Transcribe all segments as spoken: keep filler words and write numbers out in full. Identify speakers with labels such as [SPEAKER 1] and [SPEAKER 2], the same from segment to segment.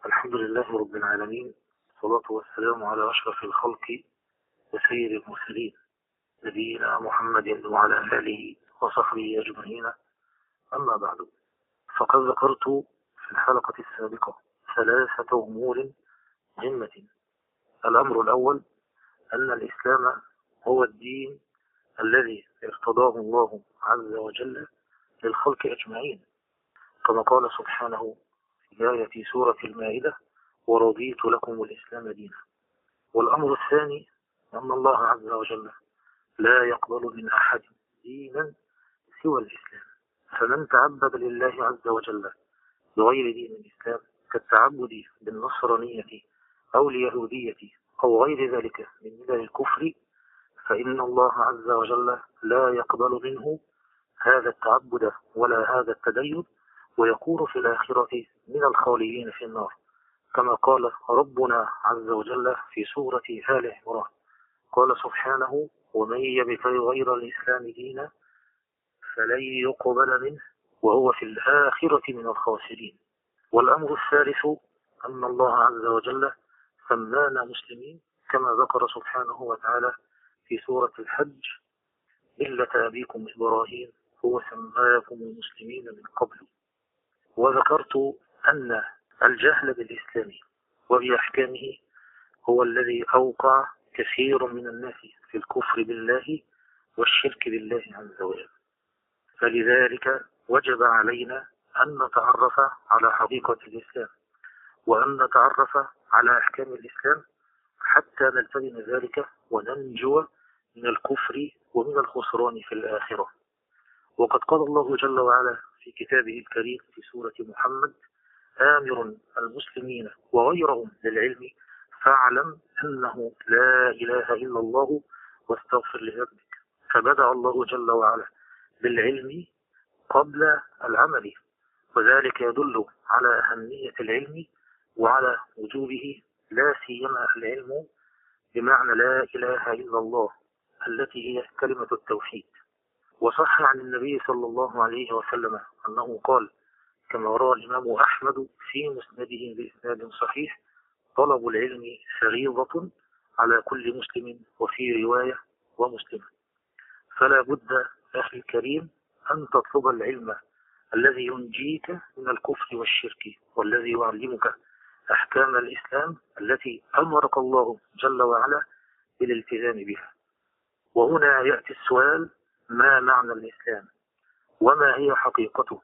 [SPEAKER 1] الحمد لله رب العالمين، والصلاة والسلام على أشرف الخلق وسيد المرسلين نبينا محمد وعلى آله وصحبه أجمعين. أما بعد، فقد ذكرت في الحلقة السابقة ثلاثة أمور مهمة. الأمر الأول أن الإسلام هو الدين الذي ارتضاه الله عز وجل للخلق أجمعين، كما قال سبحانه في آية سورة المائدة: ورضيت لكم الإسلام دينا. والأمر الثاني أن الله عز وجل لا يقبل من أحد دينا سوى الإسلام، فمن تعبد لله عز وجل بغير دين الإسلام كالتعبد بالنصرانية أو اليهودية أو غير ذلك من ملل الكفر، فإن الله عز وجل لا يقبل منه هذا التعبد ولا هذا التدين، ويكون في الآخرة من الخالدين في النار، كما قال ربنا عز وجل في سورة آل عمران. قال سبحانه: ومن يبتغي غير الإسلام دينا فلن يقبل منه وهو في الآخرة من الخاسرين. والأمر الثالث أن الله عز وجل سمانا مسلمين، كما ذكر سبحانه وتعالى في سورة الحج: ملة أبيكم إبراهيم هو سماكم المسلمين من قبل. وذكرت أن الجهل بالإسلام وبأحكامه هو الذي أوقع كثير من الناس في الكفر بالله والشرك بالله عز وجل، فلذلك وجب علينا أن نتعرف على حقيقة الإسلام وأن نتعرف على أحكام الإسلام حتى نلتزم ذلك وننجو من الكفر ومن الخسران في الآخرة. وقد قال الله جل وعلا في كتابه الكريم في سورة محمد: آمر المسلمين وغيرهم للعلم فاعلم أنه لا إله إلا الله واستغفر لذنبك. فبدأ الله جل وعلا بالعلم قبل العمل، وذلك يدل على أهمية العلم وعلى وجوبه، لا سيما العلم بمعنى لا إله إلا الله التي هي كلمة التوحيد. وصح عن النبي صلى الله عليه وسلم أنه قال، كما روى الإمام أحمد في مسنده بإسناد صحيح: طلب العلم فريضة على كل مسلم، وفي رواية ومسلم. فلا بد أخي الكريم أن تطلب العلم الذي ينجيك من الكفر والشرك، والذي يعلمك أحكام الإسلام التي أمرك الله جل وعلا بالالتزام بها. وهنا يأتي السؤال: ما معنى الإسلام؟ وما هي حقيقته؟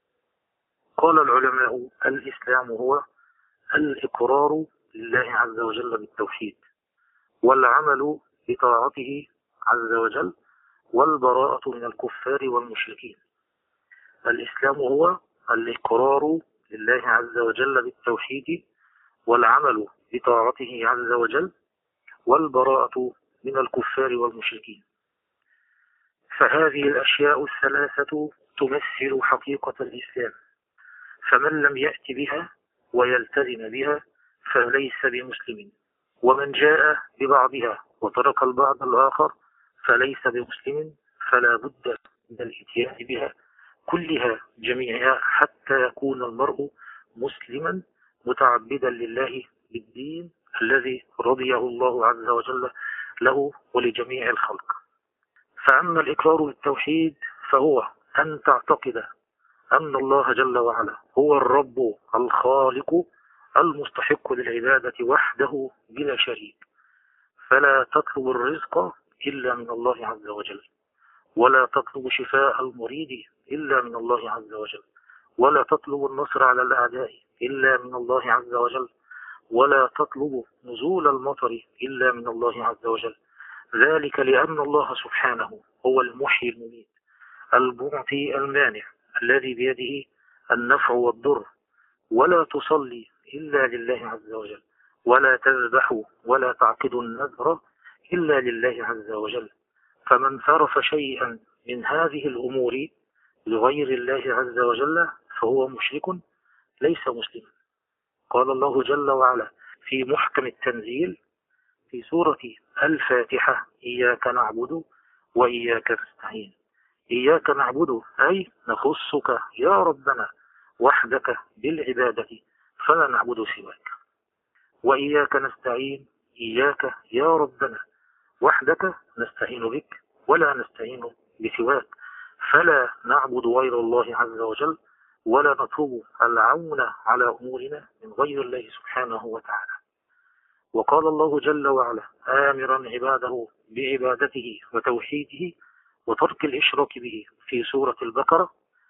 [SPEAKER 1] قال العلماء: الإسلام هو الإقرار لله عز وجل بالتوحيد، والعمل بطاعته عز وجل، والبراءة من الكفار والمشركين. الإسلام هو الإقرار لله عز وجل بالتوحيد، والعمل بطاعته عز وجل، والبراءة من الكفار والمشركين. فهذه الأشياء الثلاثة تمثل حقيقة الإسلام، فمن لم يأت بها ويلتزم بها فليس بمسلم، ومن جاء ببعضها وترك البعض الآخر فليس بمسلم. فلا بد من الاتيان بها كلها جميعها حتى يكون المرء مسلما متعبدا لله بالدين الذي رضيه الله عز وجل له ولجميع الخلق. فأما الإقرار بالتوحيد فهو أن تعتقد أن الله جل وعلا هو الرب الخالق المستحق للعبادة وحده بلا شريك، فلا تطلب الرزق إلا من الله عز وجل، ولا تطلب شفاء المريض إلا من الله عز وجل، ولا تطلب النصر على الأعداء إلا من الله عز وجل، ولا تطلب نزول المطر إلا من الله عز وجل. ذلك لأن الله سبحانه هو المحيي المميت، المعطي المانع، الذي بيده النفع والضر. ولا تصلي إلا لله عز وجل، ولا تذبح ولا تعقد النذر إلا لله عز وجل. فمن صرف شيئا من هذه الأمور لغير الله عز وجل فهو مشرك ليس مسلما. قال الله جل وعلا في محكم التنزيل في سورة الفاتحة: إياك نعبد وإياك نستعين. إياك نعبد أي نخصك يا ربنا وحدك بالعبادة، فلا نعبد سواك، وإياك نستعين، إياك يا ربنا وحدك نستعين بك ولا نستعين بسواك، فلا نعبد غير الله عز وجل ولا نطلب العون على أمورنا من غير الله سبحانه وتعالى. وقال الله جل وعلا آمرا عباده بعبادته وتوحيده وترك الإشراك به في سورة البقرة: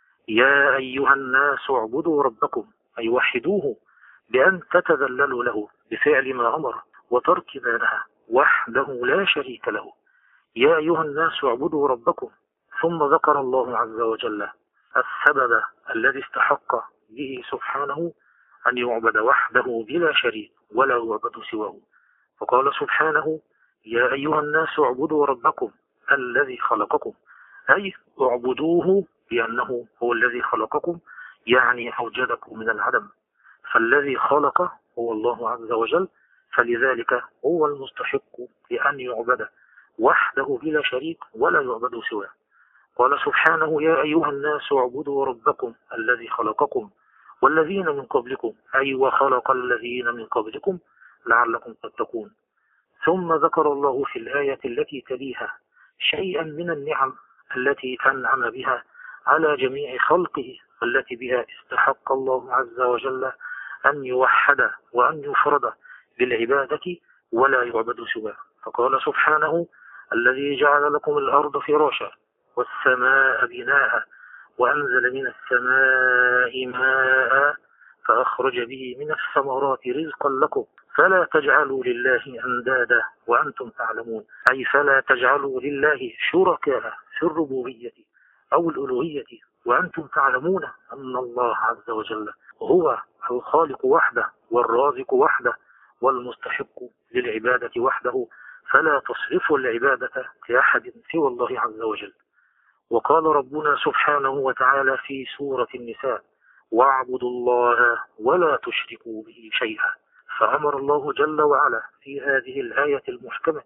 [SPEAKER 1] يا أيها الناس اعبدوا ربكم، أي وحدوه بأن تتذللوا له بفعل ما أمر وترك ما نهى وحده لا شريك له. يا أيها الناس اعبدوا ربكم، ثم ذكر الله عز وجل السبب الذي استحق به سبحانه أن يعبد وحده بلا شريك ولا يعبد سواه، فقال سبحانه: يا أيها الناس اعبدوا ربكم الذي خلقكم، أي اعبدوه بأنه هو الذي خلقكم، يعني أوجدكم من العدم، فالذي خلق هو الله عز وجل، فلذلك هو المستحق لأن يعبد وحده بلا شريك ولا يعبد سواه. قال سبحانه: يا أيها الناس اعبدوا ربكم الذي خلقكم والذين من قبلكم، أي وخلق الذين من قبلكم لعلكم تتقون. ثم ذكر الله في الآية التي تليها شيئا من النعم التي أنعم بها على جميع خلقه، التي بها استحق الله عز وجل أن يوحد وأن يفرد بالعبادة ولا يعبد سواه، فقال سبحانه: الذي جعل لكم الأرض فراشا والسماء بناء وأنزل من السماء ماء فأخرج به من الثمرات رزقا لكم فلا تجعلوا لله أندادا وأنتم تعلمون، أي فلا تجعلوا لله شركاء في الربوبية أو الألوهية وأنتم تعلمون أن الله عز وجل هو الخالق وحده والرازق وحده والمستحق للعبادة وحده، فلا تصرفوا العبادة لأحد سوى الله عز وجل. وقال ربنا سبحانه وتعالى في سورة النساء: واعبدوا الله ولا تشركوا به شيئا، فأمر الله جل وعلا في هذه الآية المحكمة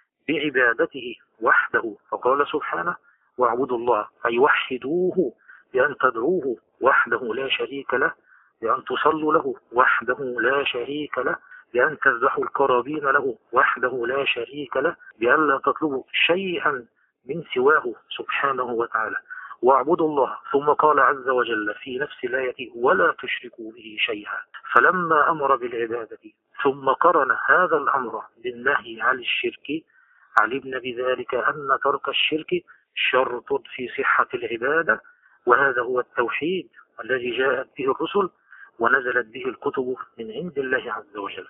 [SPEAKER 1] بعبادته وحده، فقال سبحانه: واعبدوا الله، أي وحدوه بأن تدعوه وحده لا شريك له، بأن تصلوا له وحده لا شريك له، بأن تذبحوا القرابين له وحده لا شريك له، بأن لا تطلبوا شيئا من سواه سبحانه وتعالى. واعبدوا الله، ثم قال عز وجل في نفس الآية: ولا تشركوا به شيئا، فلما أمر بالعبادة ثم قرن هذا الأمر بالنهي عن الشرك علمنا بذلك أن ترك الشرك شرط في صحة العبادة، وهذا هو التوحيد الذي جاءت به الرسل ونزلت به الكتب من عند الله عز وجل.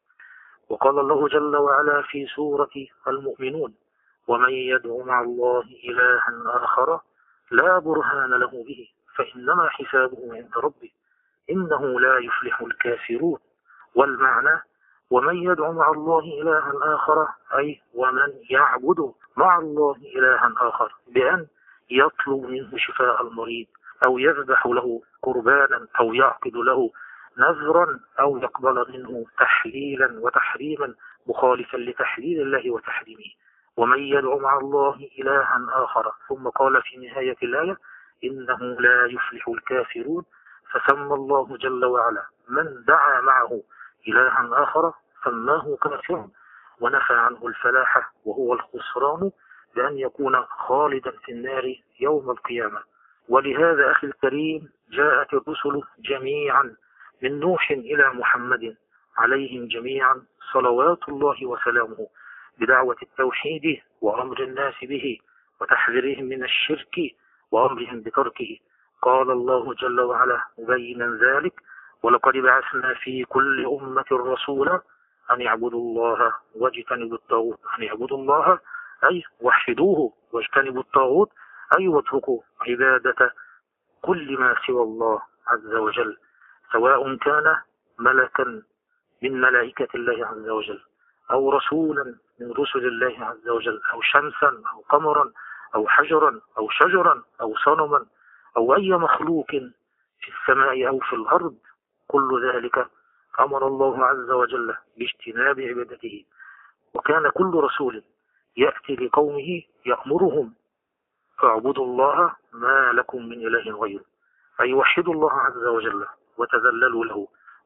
[SPEAKER 1] وقال الله جل وعلا في سورة المؤمنون: ومن يدعو مع الله إلها آخر لا برهان له به فإنما حسابه عند ربه إنه لا يفلح الكافرون. والمعنى: ومن يدعو مع الله إلها آخر، أي ومن يعبد مع الله إلها آخر بأن يطلب منه شفاء المريض أو يذبح له قربانا أو يعقد له نذرا أو يقبل منه تحليلا وتحريما مخالفا لتحليل الله وتحريمه. ومن يدعو مع الله إلها آخر، ثم قال في نهاية الآية: إنه لا يفلح الكافرون، فسمى الله جل وعلا من دعا معه إلها آخر سماه كافرا، ونفى عنه الفلاح وهو الخسران بأن يكون خالدا في النار يوم القيامة. ولهذا أخي الكريم جاءت الرسل جميعا من نوح إلى محمد عليهم جميعا صلوات الله وسلامه بدعوة التوحيد وأمر الناس به وتحذيرهم من الشرك وأمرهم بتركه. قال الله جل وعلا مبينا ذلك: ولقد بعثنا في كل أمة رسولا أن يعبدوا الله واجتنبوا الطاغوت، أن يعبدوا الله أي وحدوه واجتنبوا الطاغوت أي واتركوا عبادة كل ما سوى الله عز وجل، سواء كان ملكا من ملائكة الله عز وجل أو رسولا من رسل الله عز وجل أو شمسا أو قمرا أو حجرا أو شجرا أو صنما أو أي مخلوق في السماء أو في الأرض، كل ذلك أمر الله عز وجل باجتناب عبادته. وكان كل رسول يأتي لقومه يأمرهم: فاعبدوا الله ما لكم من إله غيره، أي وحدوا الله عز وجل وتذللوا له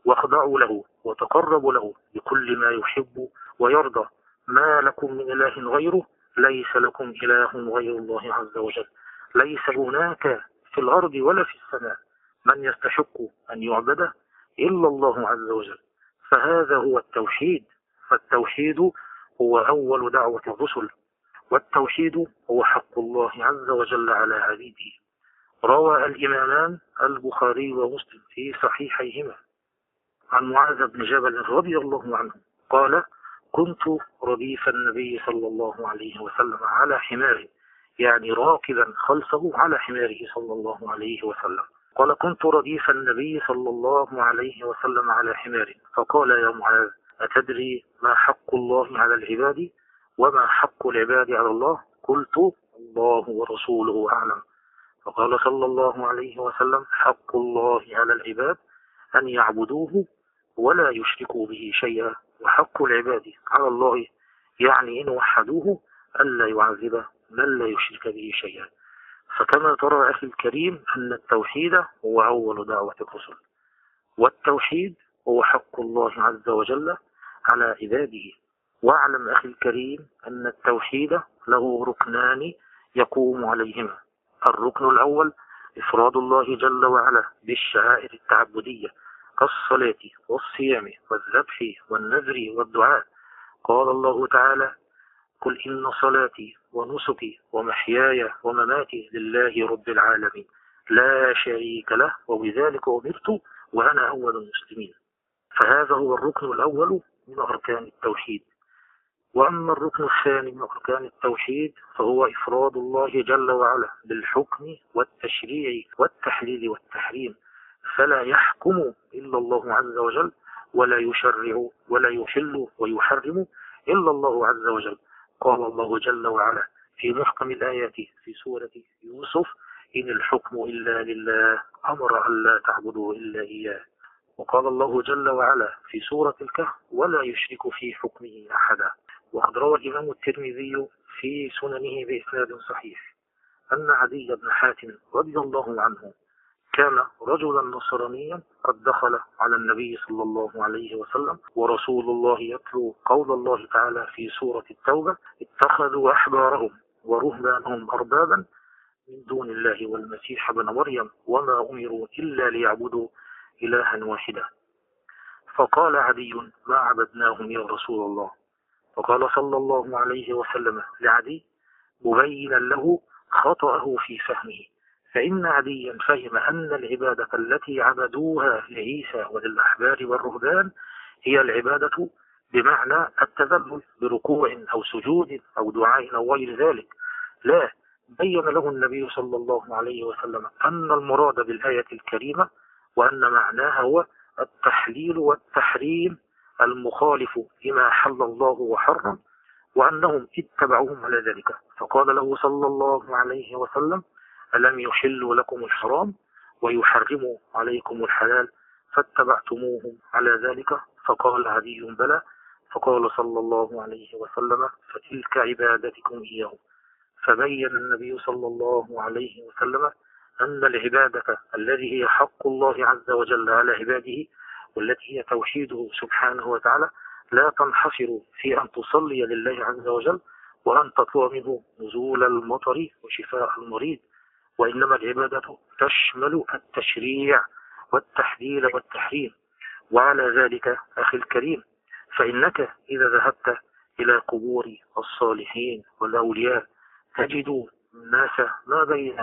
[SPEAKER 1] واخضعوا له وتقربوا له بكل ما يحب ويرضى. ما لكم من إله غيره، ليس لكم إله غير الله عز وجل. ليس هناك في الأرض ولا في السماء من يستحق أن يعبد إلا الله عز وجل. فهذا هو التوحيد. فالتوحيد هو أول دعوة الرسل، والتوحيد هو حق الله عز وجل على عبيده. روى الإمامان البخاري ومسلم في صحيحيهما عن معاذ بن جبل رضي الله عنه قال: كنت رديف النبي صلى الله عليه وسلم على حماره، يعني راكبا خلفه على حماره صلى الله عليه وسلم. قال: كنت رديف النبي صلى الله عليه وسلم على حماره، فقال: يا معاذ، أتدري ما حق الله على العباد وما حق العباد على الله؟ قلت: الله ورسوله أعلم. فقال صلى الله عليه وسلم: حق الله على العباد أن يعبدوه ولا يشركوا به شيئا، وحق العباد على الله يعني إن وحدوه ألا يعذب من لا يشرك به شيئا. فكما ترى أخي الكريم أن التوحيد هو أول دعوة الرسل، والتوحيد هو حق الله عز وجل على عباده. واعلم أخي الكريم أن التوحيد له ركنان يقوم عليهما. الركن الأول إفراد الله جل وعلا بالشعائر التعبدية كالصلاة والصيام والذبح والنذر والدعاء. قال الله تعالى: قل إن صلاتي ونسكي ومحياي ومماتي لله رب العالمين لا شريك له وبذلك أمرت وأنا أول المسلمين. فهذا هو الركن الأول من أركان التوحيد. وأما الركن الثاني من أركان التوحيد فهو إفراد الله جل وعلا بالحكم والتشريع والتحليل والتحريم، فلا يحكم إلا الله عز وجل، ولا يشرع ولا يحل ويحرم إلا الله عز وجل. قال الله جل وعلا في محكم الآيات في سورة يوسف: إن الحكم إلا لله أمر أن لا تعبدوا إلا إياه. وقال الله جل وعلا في سورة الكهف: ولا يشرك في حكمه أحدا. وقد روى الإمام الترمذي في سننه بإسناد صحيح أن عدي بن حاتم رضي الله عنه كان رجلا نصرانيا قد دخل على النبي صلى الله عليه وسلم ورسول الله يتلو قول الله تعالى في سورة التوبة: اتخذوا أحبارهم ورهبانهم أربابا من دون الله والمسيح ابن مريم وما أمروا إلا ليعبدوا إلها واحدا. فقال عدي: ما عبدناهم يا رسول الله. فقال صلى الله عليه وسلم لعدي مبينا له خطأه في فهمه: فإن عديا فهم أن العبادة التي عبدوها لعيسى وللأحبار والرهبان هي العبادة بمعنى التذلل بركوع أو سجود أو دعاء أو غير ذلك. لا، بين له النبي صلى الله عليه وسلم أن المراد بالآية الكريمة وأن معناها هو التحليل والتحريم المخالف لما حل الله وحرم، وأنهم اتبعوهم على ذلك. فقال له صلى الله عليه وسلم: ألم يحلوا لكم الحرام ويحرموا عليكم الحلال فاتبعتموهم على ذلك؟ فقال عدي: بلى. فقال صلى الله عليه وسلم: فتلك عبادتكم إياه. فبين النبي صلى الله عليه وسلم أن العبادة الذي هي حق الله عز وجل على عباده والتي هي توحيده سبحانه وتعالى لا تنحصر في أن تصلي لله عز وجل وأن تطلب منه نزول المطر وشفاء المريض، وإنما العبادة تشمل التشريع والتحليل والتحريم. وعلى ذلك أخي الكريم فإنك إذا ذهبت إلى قبور الصالحين والأولياء تجد الناس ما بين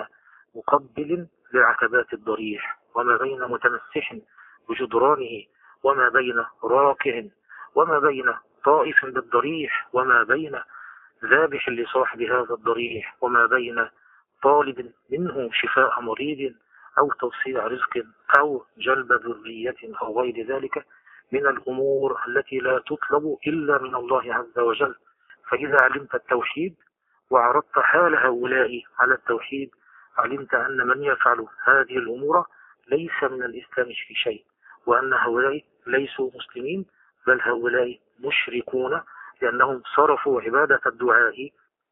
[SPEAKER 1] مقبل لعتبات الضريح وما بين متمسح بجدرانه وما بين راكع وما بين طائف بالضريح وما بين ذابح لصاحب هذا الضريح وما بين طالب منه شفاء مريض أو توسيع رزق أو جلب ذرية أو غير ذلك من الأمور التي لا تطلب إلا من الله عز وجل. فإذا علمت التوحيد وعرضت حال هؤلاء على التوحيد علمت أن من يفعل هذه الأمور ليس من الإسلام في شيء، وأن هؤلاء ليسوا مسلمين بل هؤلاء مشركون، لأنهم صرفوا عبادة الدعاء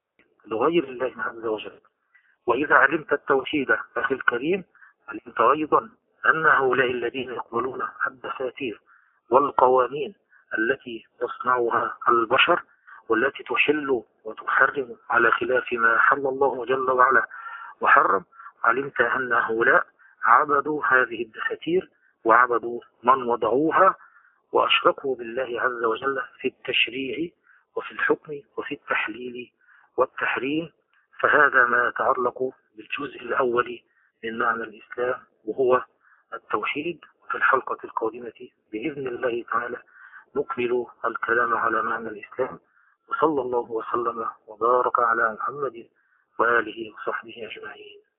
[SPEAKER 1] لغير الله عز وجل. وإذا علمت التوحيد أخي الكريم علمت أيضا أن هؤلاء الذين يقبلون الدساتير والقوانين التي تصنعها البشر والتي تحل وتحرم على خلاف ما حل الله جل وعلا وحرم، علمت أن هؤلاء عبدوا هذه الدساتير وعبدوا من وضعوها، وأشركوا بالله عز وجل في التشريع وفي الحكم وفي التحليل والتحريم. فهذا ما يتعلق بالجزء الأول من معنى الإسلام وهو التوحيد. في الحلقة القادمة بإذن الله تعالى نكمل الكلام على معنى الإسلام، وصلى الله وسلم وبارك على محمد وآله وصحبه أجمعين.